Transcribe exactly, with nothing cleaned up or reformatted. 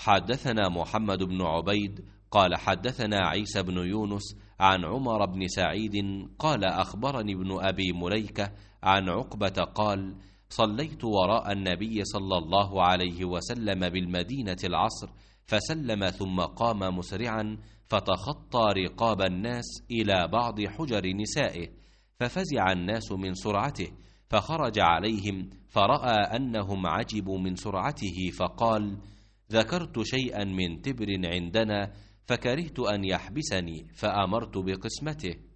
حدثنا محمد بن عبيد قال حدثنا عيسى بن يونس عن عمر بن سعيد قال أخبرني ابن أبي مليكة عن عقبة قال صليت وراء النبي صلى الله عليه وسلم بالمدينة العصر فسلم ثم قام مسرعا فتخطى رقاب الناس إلى بعض حجر نسائه ففزع الناس من سرعته فخرج عليهم فرأى أنهم عجبوا من سرعته فقال ذكرت شيئا من تبر عندنا فكرهت أن يحبسني فأمرت بقسمته